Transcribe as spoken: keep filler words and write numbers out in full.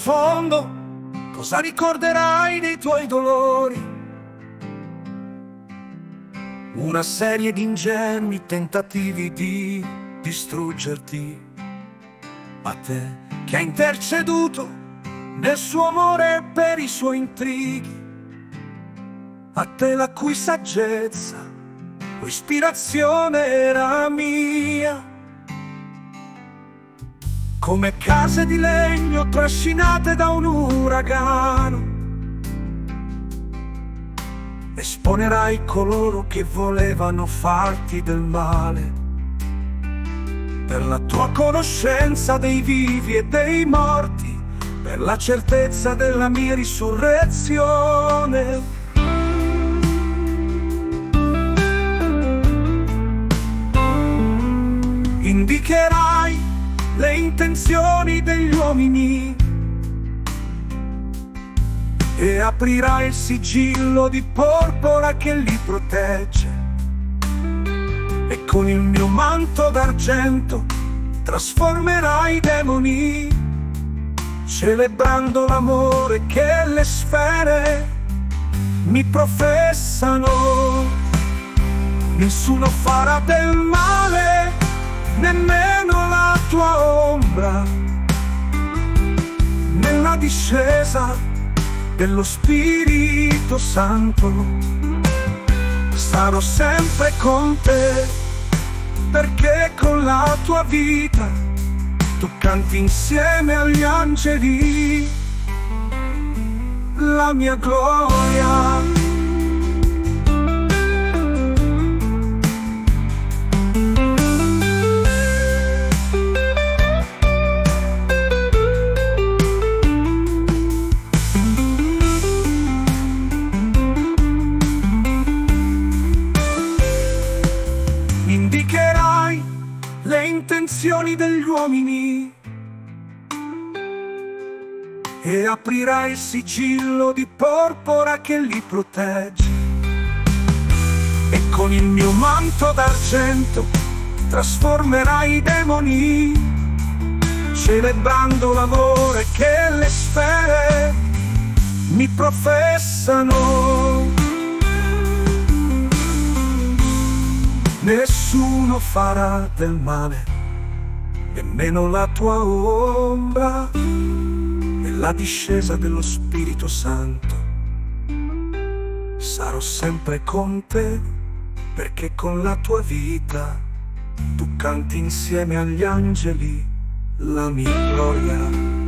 fondo, cosa ricorderai dei tuoi dolori? Una serie di ingenui tentativi di distruggerti. A te che ha interceduto nel suo amore per i suoi intrighi. A te la cui saggezza o ispirazione era mia. Come case di legno trascinate da un uragano, esponerai coloro che volevano farti del male. Per la tua conoscenza dei vivi e dei morti, per la certezza della mia risurrezione. Indicherai le intenzioni degli uomini e aprirai il sigillo di porpora che li protegge. E con il mio manto d'argento trasformerai i demoni, celebrando l'amore che le sfere mi professano. Nessuno farà del male, nemmeno la tua ombra. Nella discesa dello Spirito Santo sarò sempre con te, perché con la tua vita tu canti insieme agli angeli la mia gloria. Indicherai le intenzioni degli uomini e aprirai il sigillo di porpora che li protegge. E con il mio manto d'argento trasformerai i demoni, celebrando l'amore che le sfere mi professano. Nessuno farà del male, nemmeno la tua ombra. Nella discesa dello Spirito Santo sarò sempre con te, perché con la tua vita tu canti insieme agli angeli la mia gloria.